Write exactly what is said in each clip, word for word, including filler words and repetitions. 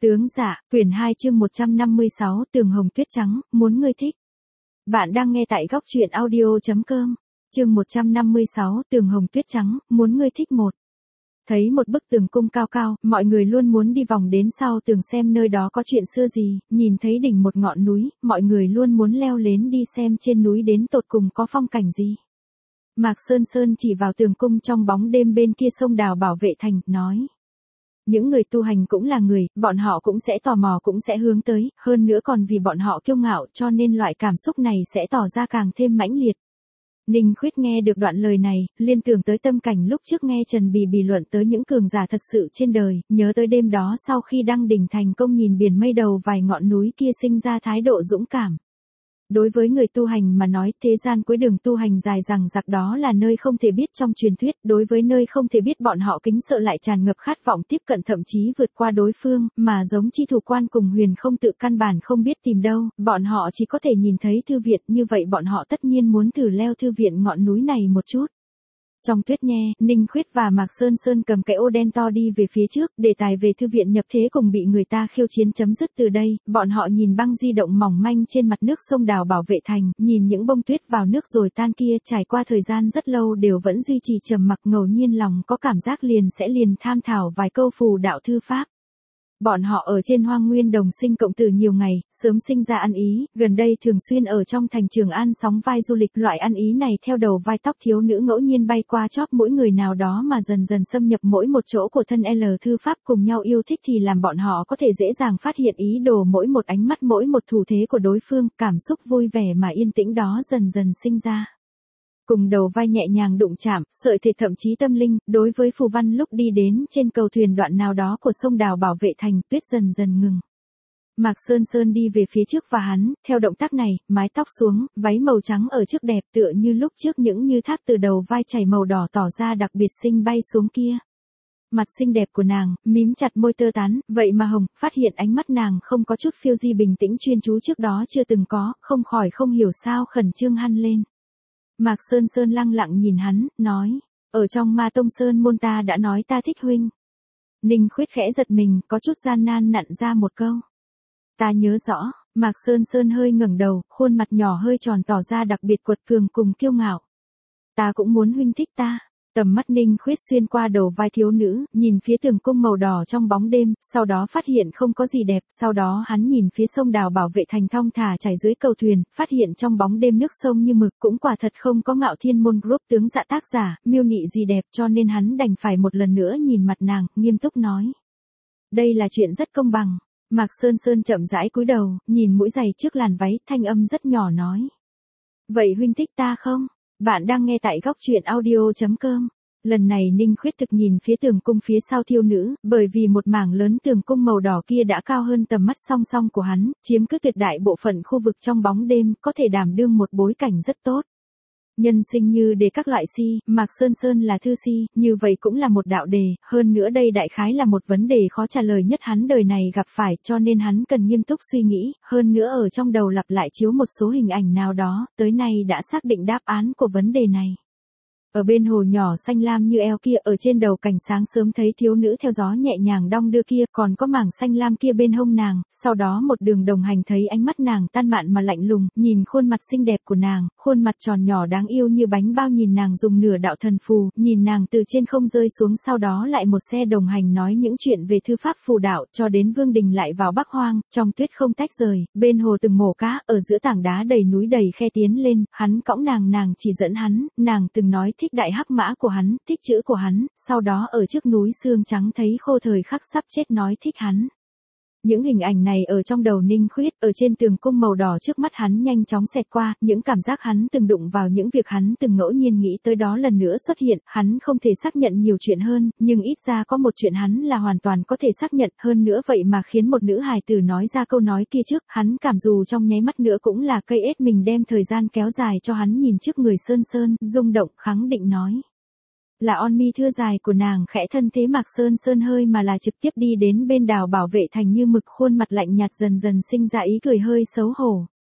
Tướng dạ, quyển hai chương một trăm năm mươi sáu, Tường hồng tuyết trắng, muốn ngươi thích. Bạn đang nghe tại góc truyện audio.com. Chương một trăm năm mươi sáu, Tường hồng tuyết trắng, muốn ngươi thích một. Thấy một bức tường cung cao cao, mọi người luôn muốn đi vòng đến sau tường xem nơi đó có chuyện xưa gì, nhìn thấy đỉnh một ngọn núi, mọi người luôn muốn leo lên đi xem trên núi đến tột cùng có phong cảnh gì. Mạc Sơn Sơn chỉ vào tường cung trong bóng đêm bên kia sông đào bảo vệ thành, nói. Những người tu hành cũng là người, bọn họ cũng sẽ tò mò cũng sẽ hướng tới, hơn nữa còn vì bọn họ kiêu ngạo cho nên loại cảm xúc này sẽ tỏ ra càng thêm mãnh liệt. Ninh Khuyết nghe được đoạn lời này, liên tưởng tới tâm cảnh lúc trước nghe Trần Bì Bì luận tới những cường giả thật sự trên đời, nhớ tới đêm đó sau khi đăng đỉnh thành công nhìn biển mây đầu vài ngọn núi kia sinh ra thái độ dũng cảm. Đối với người tu hành mà nói, thế gian cuối đường tu hành dài rằng giặc đó là nơi không thể biết trong truyền thuyết, đối với nơi không thể biết bọn họ kính sợ lại tràn ngập khát vọng tiếp cận thậm chí vượt qua đối phương, mà giống chi thủ quan cùng huyền không tự căn bản không biết tìm đâu, bọn họ chỉ có thể nhìn thấy thư viện, như vậy bọn họ tất nhiên muốn thử leo thư viện ngọn núi này một chút. Trong tuyết nhe, Ninh Khuyết và Mạc Sơn Sơn cầm cái ô đen to đi về phía trước, đề tài về thư viện nhập thế cùng bị người ta khiêu chiến chấm dứt từ đây, bọn họ nhìn băng di động mỏng manh trên mặt nước sông đào bảo vệ thành, nhìn những bông tuyết vào nước rồi tan kia, trải qua thời gian rất lâu đều vẫn duy trì trầm mặc, ngẫu nhiên lòng có cảm giác liền sẽ liền tham thảo vài câu phù đạo thư pháp. Bọn họ ở trên Hoang Nguyên đồng sinh cộng tử nhiều ngày, sớm sinh ra ăn ý, gần đây thường xuyên ở trong thành Trường An sóng vai du lịch, loại ăn ý này theo đầu vai tóc thiếu nữ ngẫu nhiên bay qua chóp mỗi người nào đó mà dần dần xâm nhập mỗi một chỗ của thân L thư pháp cùng nhau yêu thích thì làm bọn họ có thể dễ dàng phát hiện ý đồ mỗi một ánh mắt mỗi một thủ thế của đối phương, cảm xúc vui vẻ mà yên tĩnh đó dần dần sinh ra. Cùng đầu vai nhẹ nhàng đụng chạm, sợi thịt thậm chí tâm linh, đối với phù văn lúc đi đến trên cầu thuyền đoạn nào đó của sông đào bảo vệ thành, tuyết dần dần ngừng. Mạc Sơn Sơn đi về phía trước và hắn, theo động tác này, mái tóc xuống, váy màu trắng ở trước đẹp tựa như lúc trước những như thác từ đầu vai chảy màu đỏ tỏ ra đặc biệt xinh bay xuống kia. Mặt xinh đẹp của nàng, mím chặt môi tơ tán, vậy mà Hồng, phát hiện ánh mắt nàng không có chút phiêu di bình tĩnh chuyên chú trước đó chưa từng có, không khỏi không hiểu sao khẩn trương hăn lên. Mạc Sơn Sơn lăng lặng nhìn hắn, nói, ở trong Ma Tông Sơn môn ta đã nói ta thích huynh. Ninh Khuyết khẽ giật mình, có chút gian nan nặn ra một câu. Ta nhớ rõ, Mạc Sơn Sơn hơi ngẩng đầu, khuôn mặt nhỏ hơi tròn tỏ ra đặc biệt quật cường cùng kiêu ngạo. Ta cũng muốn huynh thích ta. Tầm mắt Ninh Khuyết xuyên qua đầu vai thiếu nữ, nhìn phía tường cung màu đỏ trong bóng đêm, sau đó phát hiện không có gì đẹp, sau đó hắn nhìn phía sông đào bảo vệ thành thong thả chảy dưới cầu thuyền, phát hiện trong bóng đêm nước sông như mực, cũng quả thật không có Ngạo Thiên Môn Group tướng dạ tác giả, miêu nị gì đẹp, cho nên hắn đành phải một lần nữa nhìn mặt nàng, nghiêm túc nói. Đây là chuyện rất công bằng. Mạc Sơn Sơn chậm rãi cúi đầu, nhìn mũi giày trước làn váy, thanh âm rất nhỏ nói. Vậy huynh thích ta không? Bạn đang nghe tại góc truyện audio.com. Lần này Ninh Khuyết thực nhìn phía tường cung phía sau thiếu nữ, bởi vì một mảng lớn tường cung màu đỏ kia đã cao hơn tầm mắt song song của hắn, chiếm cứ tuyệt đại bộ phận khu vực trong bóng đêm, có thể đảm đương một bối cảnh rất tốt. Nhân sinh như đề các loại si, Mạc Sơn Sơn là thư si, như vậy cũng là một đạo đề, hơn nữa đây đại khái là một vấn đề khó trả lời nhất hắn đời này gặp phải, cho nên hắn cần nghiêm túc suy nghĩ, hơn nữa ở trong đầu lặp lại chiếu một số hình ảnh nào đó, tới nay đã xác định đáp án của vấn đề này. Ở bên hồ nhỏ xanh lam như eo kia, ở trên đầu cành sáng sớm thấy thiếu nữ theo gió nhẹ nhàng đong đưa kia, còn có mảng xanh lam kia bên hông nàng, sau đó một đường đồng hành thấy ánh mắt nàng tan mạn mà lạnh lùng, nhìn khuôn mặt xinh đẹp của nàng, khuôn mặt tròn nhỏ đáng yêu như bánh bao, nhìn nàng dùng nửa đạo thần phù, nhìn nàng từ trên không rơi xuống, sau đó lại một xe đồng hành nói những chuyện về thư pháp phù đạo, cho đến Vương Đình lại vào Bắc Hoang, trong tuyết không tách rời, bên hồ từng mổ cá, ở giữa tảng đá đầy núi đầy khe tiến lên, hắn cõng nàng, nàng chỉ dẫn hắn, nàng từng nói thích đại hắc mã của hắn, thích chữ của hắn, sau đó ở trước núi xương trắng thấy khô thời khắc sắp chết nói thích hắn. Những hình ảnh này ở trong đầu Ninh Khuyết, ở trên tường cung màu đỏ trước mắt hắn nhanh chóng xẹt qua, những cảm giác hắn từng đụng vào, những việc hắn từng ngẫu nhiên nghĩ tới đó lần nữa xuất hiện, hắn không thể xác nhận nhiều chuyện hơn, nhưng ít ra có một chuyện hắn là hoàn toàn có thể xác nhận, hơn nữa vậy mà khiến một nữ hài tử nói ra câu nói kia trước, hắn cảm dù trong nháy mắt nữa cũng là cây ết mình đem thời gian kéo dài cho hắn nhìn trước người Sơn Sơn, rung động khẳng định nói. Là on mi thưa dài của nàng khẽ thân thế Mạc Sơn Sơn hơi mà là trực tiếp đi đến bên đào bảo vệ thành như mực, khuôn mặt lạnh nhạt dần dần sinh ra ý cười hơi xấu hổ.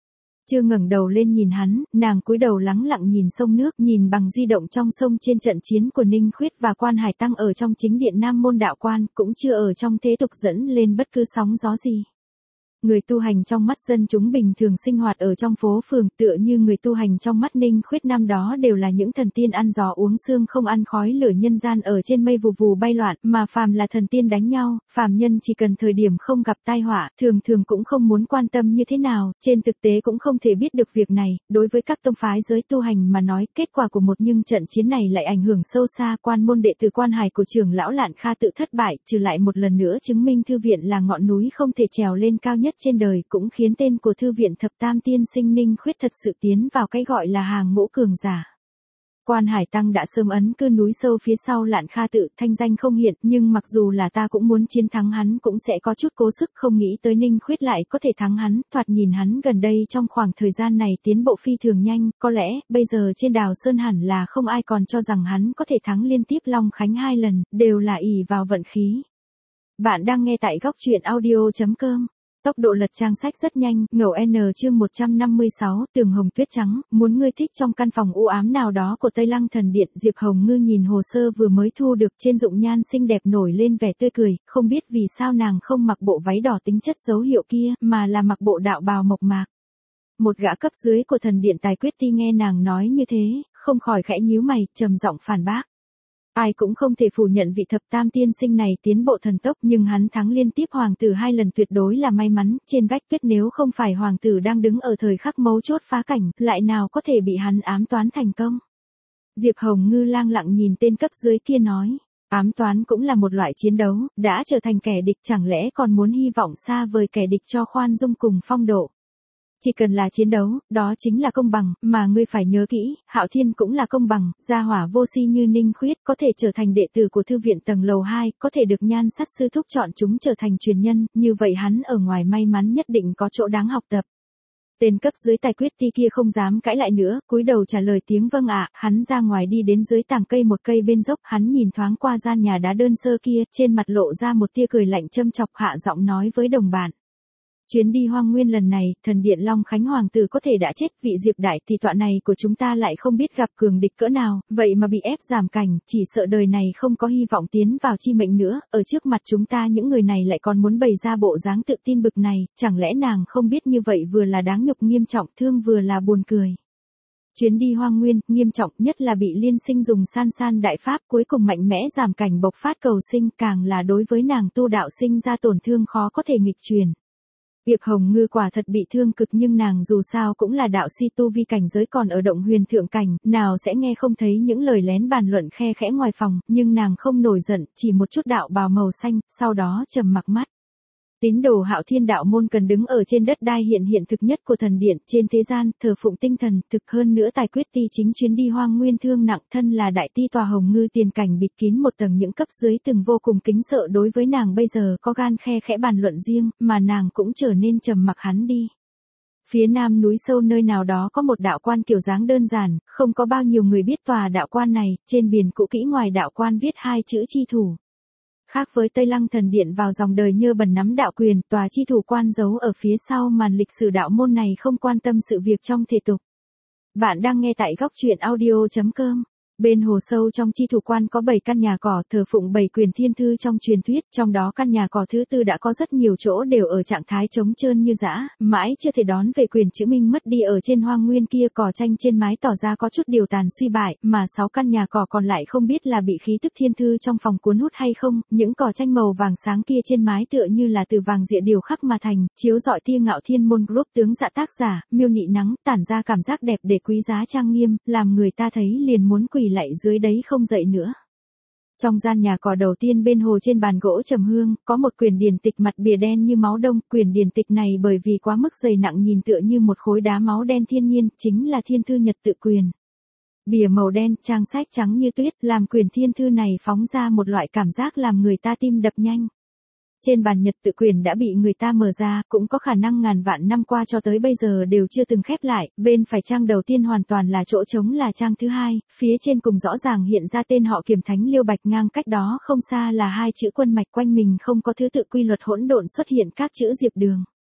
Chưa ngẩng đầu lên nhìn hắn, nàng cúi đầu lắng lặng nhìn sông nước, nhìn bằng di động trong sông trên trận chiến của Ninh Khuyết và Quan Hải Tăng ở trong chính điện Nam Môn Đạo Quan, cũng chưa ở trong thế tục dẫn lên bất cứ sóng gió gì. Người tu hành trong mắt dân chúng bình thường sinh hoạt ở trong phố phường, tựa như người tu hành trong mắt Ninh Khuyết năm đó đều là những thần tiên ăn gió uống sương không ăn khói lửa nhân gian ở trên mây vù vù bay loạn, mà phàm là thần tiên đánh nhau, phàm nhân chỉ cần thời điểm không gặp tai họa, thường thường cũng không muốn quan tâm như thế nào, trên thực tế cũng không thể biết được việc này. Đối với các tông phái giới tu hành mà nói, kết quả của một nhưng trận chiến này lại ảnh hưởng sâu xa. Quan môn đệ tử Quan Hải của trưởng lão Lạn Kha tự thất bại, trừ lại một lần nữa chứng minh thư viện là ngọn núi không thể trèo lên cao nhất trên đời, cũng khiến tên của thư viện Thập Tam Tiên Sinh Ninh Khuyết thật sự tiến vào cái gọi là hàng ngũ cường giả. Quan Hải Tăng đã sớm ấn cư núi sâu phía sau Lạn Kha tự, thanh danh không hiện, nhưng mặc dù là ta cũng muốn chiến thắng hắn cũng sẽ có chút cố sức, không nghĩ tới Ninh Khuyết lại có thể thắng hắn. Thoạt nhìn hắn gần đây trong khoảng thời gian này tiến bộ phi thường nhanh, có lẽ bây giờ trên Đào Sơn hẳn là không ai còn cho rằng hắn có thể thắng liên tiếp Long Khánh hai lần, đều là ỷ vào vận khí. Bạn đang nghe tại góc truyện audio chấm com. Tốc độ lật trang sách rất nhanh, ngẫu N chương một trăm năm mươi sáu, tường hồng tuyết trắng, muốn ngươi thích. Trong căn phòng u ám nào đó của Tây Lăng Thần Điện, Diệp Hồng Ngư nhìn hồ sơ vừa mới thu được, trên dụng nhan xinh đẹp nổi lên vẻ tươi cười, không biết vì sao nàng không mặc bộ váy đỏ tính chất dấu hiệu kia, mà là mặc bộ đạo bào mộc mạc. Một gã cấp dưới của Thần Điện Tài Quyết Ti nghe nàng nói như thế, không khỏi khẽ nhíu mày, trầm giọng phản bác. Ai cũng không thể phủ nhận vị Thập Tam Tiên Sinh này tiến bộ thần tốc, nhưng hắn thắng liên tiếp hoàng tử hai lần tuyệt đối là may mắn. Trên vách tuyết nếu không phải hoàng tử đang đứng ở thời khắc mấu chốt phá cảnh, lại nào có thể bị hắn ám toán thành công. Diệp Hồng Ngư lang lặng nhìn tên cấp dưới kia nói, ám toán cũng là một loại chiến đấu, đã trở thành kẻ địch chẳng lẽ còn muốn hy vọng xa vời kẻ địch cho khoan dung cùng phong độ. Chỉ cần là chiến đấu, đó chính là công bằng, mà ngươi phải nhớ kỹ, Hạo Thiên cũng là công bằng. Gia hỏa vô si như Ninh Khuyết có thể trở thành đệ tử của thư viện tầng lầu hai, có thể được Nhan Sát sư thúc chọn chúng trở thành truyền nhân, như vậy hắn ở ngoài may mắn nhất định có chỗ đáng học tập. Tên cấp dưới Tài Quyết Ti kia không dám cãi lại nữa, cúi đầu trả lời tiếng vâng ạ. Hắn ra ngoài đi đến dưới tàng cây một cây bên dốc, hắn nhìn thoáng qua gian nhà đá đơn sơ kia, trên mặt lộ ra một tia cười lạnh châm chọc, hạ giọng nói với đồng bạn. Chuyến đi Hoang Nguyên lần này, Thần Điện Long Khánh hoàng tử có thể đã chết, vị Diệp đại tỷ tọa này của chúng ta lại không biết gặp cường địch cỡ nào, vậy mà bị ép giảm cảnh, chỉ sợ đời này không có hy vọng tiến vào chi mệnh nữa, ở trước mặt chúng ta những người này lại còn muốn bày ra bộ dáng tự tin bực này, chẳng lẽ nàng không biết như vậy vừa là đáng nhục nghiêm trọng, thương vừa là buồn cười. Chuyến đi Hoang Nguyên, nghiêm trọng nhất là bị Liên Sinh dùng san san đại pháp cuối cùng mạnh mẽ giảm cảnh bộc phát cầu sinh, càng là đối với nàng tu đạo sinh ra tổn thương khó có thể nghịch truyền. Diệp Hồng Ngư quả thật bị thương cực, nhưng nàng dù sao cũng là đạo si tu vi cảnh giới còn ở động huyền thượng cảnh, nào sẽ nghe không thấy những lời lén bàn luận khe khẽ ngoài phòng, nhưng nàng không nổi giận, chỉ một chút đạo bào màu xanh, sau đó trầm mặc mắt. Tín đồ Hạo Thiên đạo môn cần đứng ở trên đất đai hiện hiện thực nhất của thần điện, trên thế gian, thờ phụng tinh thần, thực hơn nữa Tài Quyết Ti chính chuyến đi Hoang Nguyên thương nặng, thân là đại ti tòa Hồng Ngư tiền cảnh bịt kín một tầng những cấp dưới từng vô cùng kính sợ đối với nàng bây giờ có gan khe khẽ bàn luận riêng, mà nàng cũng trở nên trầm mặc hắn đi. Phía nam núi sâu nơi nào đó có một đạo quan kiểu dáng đơn giản, không có bao nhiêu người biết tòa đạo quan này, trên biển cũ kỹ ngoài đạo quan viết hai chữ chi thủ. Khác với Tây Lăng Thần Điện vào dòng đời nhơ bẩn nắm đạo quyền, tòa chi thủ quan giấu ở phía sau màn lịch sử đạo môn này không quan tâm sự việc trong thể tục. Bạn đang nghe tại góc truyện audio chấm com. Bên hồ sâu trong chi thủ quan có bảy căn nhà cỏ thờ phụng bảy quyền thiên thư trong truyền thuyết, trong đó căn nhà cỏ thứ tư đã có rất nhiều chỗ đều ở trạng thái trống trơn như dã, mãi chưa thể đón về quyền chữ minh mất đi ở trên Hoang Nguyên kia, cỏ tranh trên mái tỏ ra có chút điều tàn suy bại, mà sáu căn nhà cỏ còn lại không biết là bị khí tức thiên thư trong phòng cuốn hút hay không, những cỏ tranh màu vàng sáng kia trên mái tựa như là từ vàng rịa điều khắc mà thành, chiếu rọi tia ngạo thiên môn group tướng dạ tác giả, miêu nị nắng, tản ra cảm giác đẹp để quý giá trang nghiêm, làm người ta thấy liền muốn quỳ lạy dưới đấy không dậy nữa. Trong gian nhà cỏ đầu tiên bên hồ trên bàn gỗ trầm hương, có một quyển điển tịch mặt bìa đen như máu đông, quyển điển tịch này bởi vì quá mức dày nặng nhìn tựa như một khối đá máu đen thiên nhiên, chính là thiên thư nhật tự quyền. Bìa màu đen, trang sách trắng như tuyết, làm quyển thiên thư này phóng ra một loại cảm giác làm người ta tim đập nhanh. Trên bàn nhật tự quyền đã bị người ta mở ra, cũng có khả năng ngàn vạn năm qua cho tới bây giờ đều chưa từng khép lại, bên phải trang đầu tiên hoàn toàn là chỗ trống là trang thứ hai, phía trên cùng rõ ràng hiện ra tên họ Kiểm Thánh Liêu Bạch, ngang cách đó không xa là hai chữ quân mạch, quanh mình không có thứ tự quy luật hỗn độn xuất hiện các chữ Diệp Đường.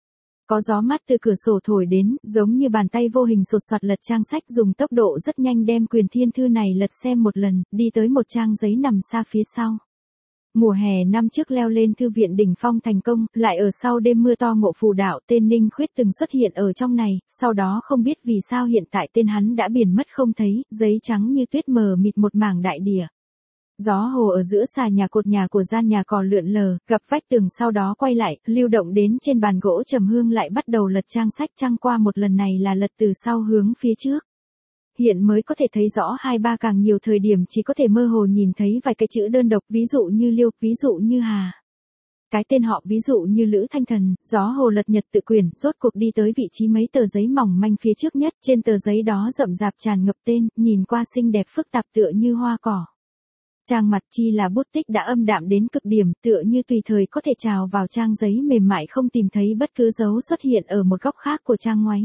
Có gió mát từ cửa sổ thổi đến, giống như bàn tay vô hình sột soạt lật trang sách, dùng tốc độ rất nhanh đem Quyền Thiên Thư này lật xem một lần, đi tới một trang giấy nằm xa phía sau. Mùa hè năm trước leo lên thư viện đỉnh phong thành công, lại ở sau đêm mưa to ngộ phù đạo, tên Ninh Khuyết từng xuất hiện ở trong này, sau đó không biết vì sao hiện tại tên hắn đã biến mất không thấy, giấy trắng như tuyết mờ mịt một mảng đại địa. Gió hồ ở giữa xà nhà cột nhà của gian nhà cò lượn lờ, gặp vách tường sau đó quay lại, lưu động đến trên bàn gỗ trầm hương lại bắt đầu lật trang sách, trăng qua một lần này là lật từ sau hướng phía trước. Hiện mới có thể thấy rõ hai ba, càng nhiều thời điểm chỉ có thể mơ hồ nhìn thấy vài cái chữ đơn độc, ví dụ như Liêu, ví dụ như Hà. Cái tên họ ví dụ như Lữ Thanh Thần. Gió hồ lật nhật tự quyển, rốt cuộc đi tới vị trí mấy tờ giấy mỏng manh phía trước nhất, trên tờ giấy đó rậm rạp tràn ngập tên, nhìn qua xinh đẹp phức tạp tựa như hoa cỏ. Trang mặt chi là bút tích đã âm đạm đến cực điểm, tựa như tùy thời có thể trào vào trang giấy mềm mại, không tìm thấy bất cứ dấu xuất hiện ở một góc khác của trang ngoáy.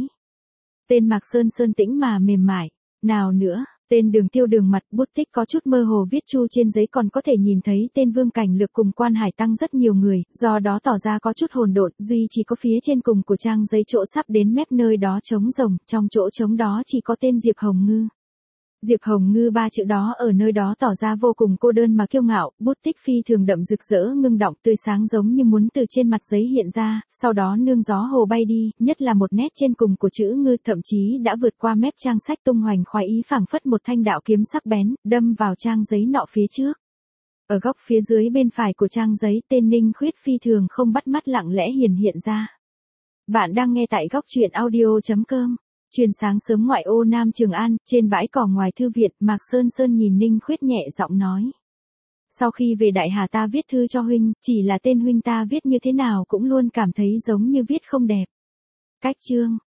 Tên Mạc Sơn sơn tĩnh mà mềm mại. Nào nữa, tên Đường Tiêu đường mặt, bút tích có chút mơ hồ viết chu trên giấy, còn có thể nhìn thấy tên Vương Cảnh Lược cùng Quan Hải Tăng rất nhiều người, do đó tỏ ra có chút hỗn độn, duy chỉ có phía trên cùng của trang giấy chỗ sắp đến mép nơi đó trống rỗng, trong chỗ trống đó chỉ có tên Diệp Hồng Ngư. Diệp Hồng Ngư ba chữ đó ở nơi đó tỏ ra vô cùng cô đơn mà kiêu ngạo, bút tích phi thường đậm rực rỡ ngưng động tươi sáng giống như muốn từ trên mặt giấy hiện ra, sau đó nương gió hồ bay đi, nhất là một nét trên cùng của chữ ngư thậm chí đã vượt qua mép trang sách tung hoành khoái ý, phảng phất một thanh đạo kiếm sắc bén, đâm vào trang giấy nọ phía trước. Ở góc phía dưới bên phải của trang giấy tên Ninh Khuyết phi thường không bắt mắt lặng lẽ hiển hiện ra. Bạn đang nghe tại góc truyện audio chấm com. Truyền sáng sớm ngoại ô Nam Trường An, trên bãi cỏ ngoài thư viện, Mạc Sơn Sơn nhìn Ninh Khuyết nhẹ giọng nói. Sau khi về Đại Hà ta viết thư cho huynh, chỉ là tên huynh ta viết như thế nào cũng luôn cảm thấy giống như viết không đẹp. Cách chương,